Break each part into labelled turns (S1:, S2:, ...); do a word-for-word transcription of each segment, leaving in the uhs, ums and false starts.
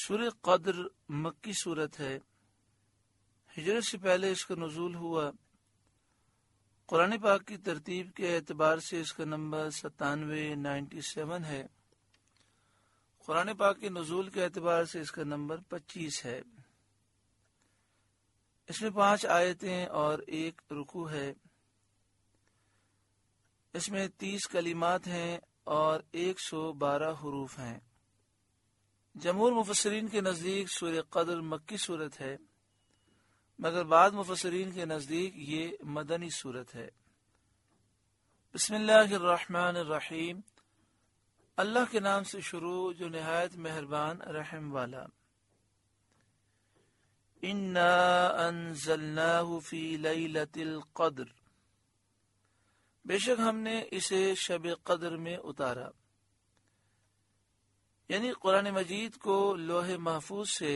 S1: سورہ قدر مکی صورت ہے، ہجرت سے پہلے اس کا نزول ہوا۔ قرآن پاک کی ترتیب کے اعتبار سے اس کا نمبر ستانوے نائنٹی سیون ہے۔ قرآن پاک کے نزول کے اعتبار سے اس کا نمبر پچیس ہے۔ اس میں پانچ آیتیں اور ایک رکوع ہے۔ اس میں تیس کلمات ہیں اور ایک سو بارہ حروف ہیں۔ جمہور مفسرین کے نزدیک سورہ قدر مکی صورت ہے، مگر بعض مفسرین کے نزدیک یہ مدنی صورت ہے۔ بسم اللہ الرحمن الرحیم، اللہ کے نام سے شروع جو نہایت مہربان رحم والا۔ انا انزلناہ فی لیلۃ القدر، بے شک ہم نے اسے شب قدر میں اتارا، یعنی قرآن مجید کو لوح محفوظ سے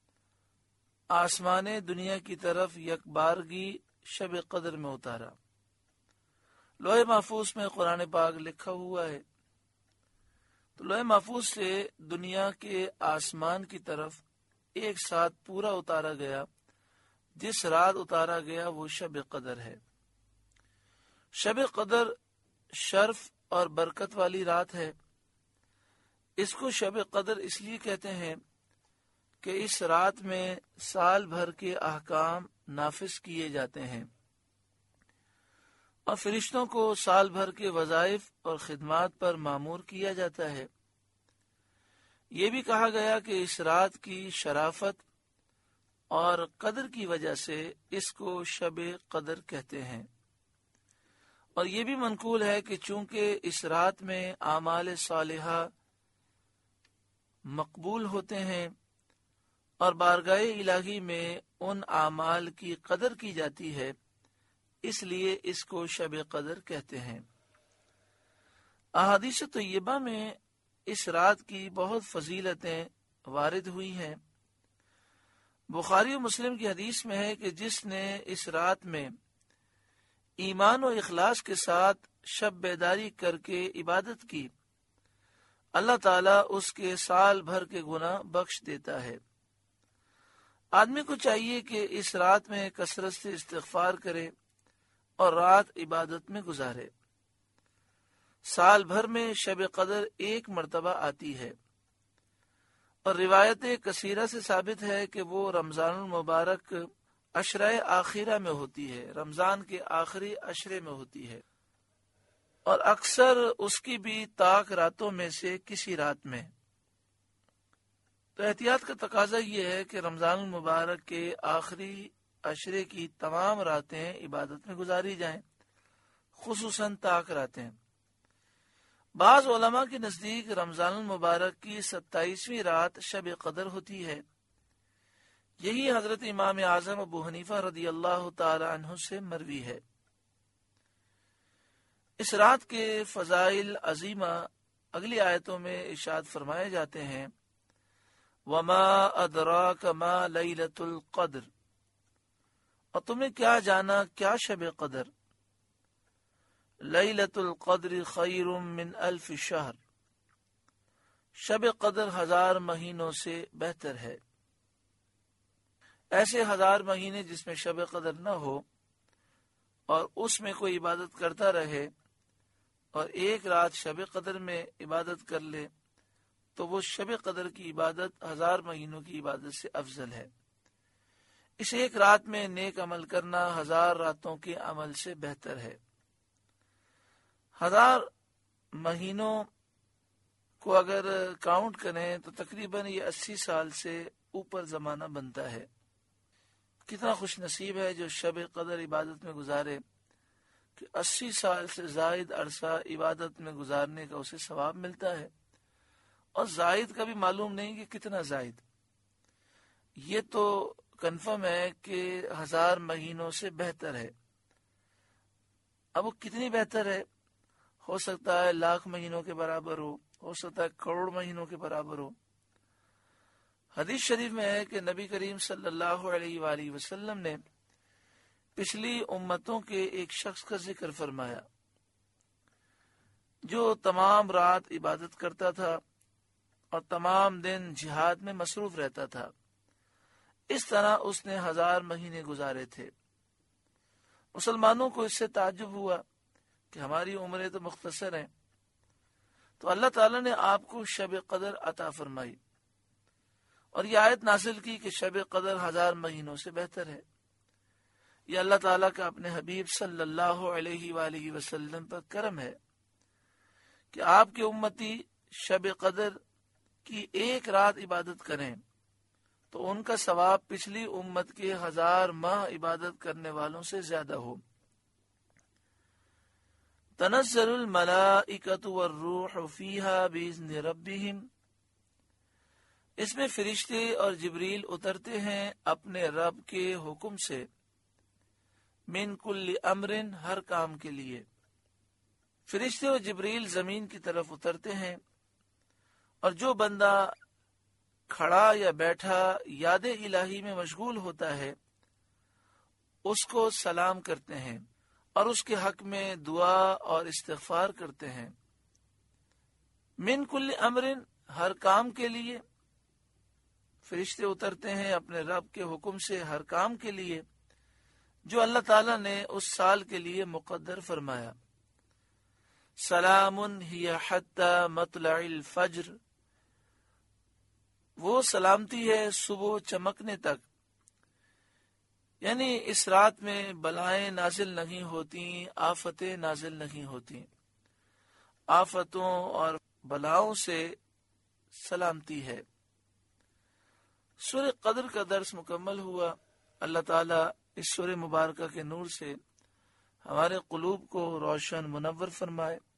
S1: آسمان دنیا کی طرف یک بارگی شب قدر میں اتارا۔ لوح محفوظ میں قرآن پاک لکھا ہوا ہے، تو لوح محفوظ سے دنیا کے آسمان کی طرف ایک ساتھ پورا اتارا گیا۔ جس رات اتارا گیا وہ شب قدر ہے۔ شب قدر شرف اور برکت والی رات ہے۔ اس کو شب قدر اس لیے کہتے ہیں کہ اس رات میں سال بھر کے احکام نافذ کیے جاتے ہیں اور فرشتوں کو سال بھر کے وظائف اور خدمات پر مامور کیا جاتا ہے۔ یہ بھی کہا گیا کہ اس رات کی شرافت اور قدر کی وجہ سے اس کو شب قدر کہتے ہیں، اور یہ بھی منقول ہے کہ چونکہ اس رات میں اعمال صالحہ مقبول ہوتے ہیں اور بارگاہ الہی میں ان اعمال کی قدر کی جاتی ہے، اس لیے اس کو شب قدر کہتے ہیں۔ احادیث طیبہ میں اس رات کی بہت فضیلتیں وارد ہوئی ہیں۔ بخاری و مسلم کی حدیث میں ہے کہ جس نے اس رات میں ایمان و اخلاص کے ساتھ شب بیداری کر کے عبادت کی، اللہ تعالیٰ اس کے سال بھر کے گناہ بخش دیتا ہے۔ آدمی کو چاہیے کہ اس رات میں کثرت سے استغفار کرے اور رات عبادت میں گزارے۔ سال بھر میں شب قدر ایک مرتبہ آتی ہے، اور روایت کثیرہ سے ثابت ہے کہ وہ رمضان المبارک عشرہ آخرہ میں ہوتی ہے، رمضان کے آخری عشرے میں ہوتی ہے، اور اکثر اس کی بھی طاق راتوں میں سے کسی رات میں۔ تو احتیاط کا تقاضا یہ ہے کہ رمضان المبارک کے آخری عشرے کی تمام راتیں عبادت میں گزاری جائیں، خصوصاً طاق راتیں۔ بعض علماء کے نزدیک رمضان المبارک کی ستائیسویں رات شب قدر ہوتی ہے۔ یہی حضرت امام اعظم ابو حنیفہ رضی اللہ تعالی عنہ سے مروی ہے۔ اس رات کے فضائل عظیمہ اگلی آیتوں میں ارشاد فرمائے جاتے ہیں، وما ادراک ما لیلۃ القدر، اور تمہیں کیا جانا کیا شب قدر؟ لیلۃ القدر خیر من الف شہر، شب قدر ہزار مہینوں سے بہتر ہے۔ ایسے ہزار مہینے جس میں شب قدر نہ ہو اور اس میں کوئی عبادت کرتا رہے اور ایک رات شب قدر میں عبادت کر لے تو وہ شب قدر کی عبادت ہزار مہینوں کی عبادت سے افضل ہے۔ اس ایک رات میں نیک عمل کرنا ہزار راتوں کے عمل سے بہتر ہے۔ ہزار مہینوں کو اگر کاؤنٹ کریں تو تقریباً یہ اسی سال سے اوپر زمانہ بنتا ہے۔ کتنا خوش نصیب ہے جو شب قدر عبادت میں گزارے کہ اسی سال سے زائد عرصہ عبادت میں گزارنے کا اسے ثواب ملتا ہے، اور زائد کا بھی معلوم نہیں کہ کتنا زائد۔ یہ تو کنفرم ہے کہ ہزار مہینوں سے بہتر ہے۔ اب وہ کتنی بہتر ہے؟ ہو سکتا ہے لاکھ مہینوں کے برابر ہو، ہو سکتا ہے کروڑ مہینوں کے برابر ہو۔ حدیث شریف میں ہے کہ نبی کریم صلی اللہ علیہ وآلہ وسلم نے پچھلی امتوں کے ایک شخص کا ذکر فرمایا جو تمام رات عبادت کرتا تھا اور تمام دن جہاد میں مصروف رہتا تھا۔ اس طرح اس نے ہزار مہینے گزارے تھے۔ مسلمانوں کو اس سے تعجب ہوا کہ ہماری عمریں تو مختصر ہیں، تو اللہ تعالیٰ نے آپ کو شب قدر عطا فرمائی اور یہ آیت نازل کی کہ شب قدر ہزار مہینوں سے بہتر ہے۔ یہ اللہ تعالیٰ کا اپنے حبیب صلی اللہ علیہ وآلہ وسلم پر کرم ہے کہ آپ کے امتی شب قدر کی ایک رات عبادت کریں تو ان کا ثواب پچھلی امت کے ہزار ماہ عبادت کرنے والوں سے زیادہ ہو۔ تنزل الملائکۃ والروح فیہا بإذن ربہم، اس میں فرشتے اور جبریل اترتے ہیں اپنے رب کے حکم سے، من کل امر، ہر کام کے لیے۔ فرشتے اور جبریل زمین کی طرف اترتے ہیں اور جو بندہ کھڑا یا بیٹھا یاد الہی میں مشغول ہوتا ہے اس کو سلام کرتے ہیں اور اس کے حق میں دعا اور استغفار کرتے ہیں۔ من کل امر، ہر کام کے لیے۔ فرشتے اترتے ہیں اپنے رب کے حکم سے ہر کام کے لیے جو اللہ تعالیٰ نے اس سال کے لیے مقدر فرمایا۔ سلام ہی حتی مطلع الفجر، وہ سلامتی ہے صبح چمکنے تک، یعنی اس رات میں بلائیں نازل نہیں ہوتی، آفتیں نازل نہیں ہوتی۔ آفتوں اور بلاؤں سے سلامتی ہے۔ سورہ قدر کا درس مکمل ہوا۔ اللہ تعالیٰ اس سورہ مبارکہ کے نور سے ہمارے قلوب کو روشن منور فرمائے۔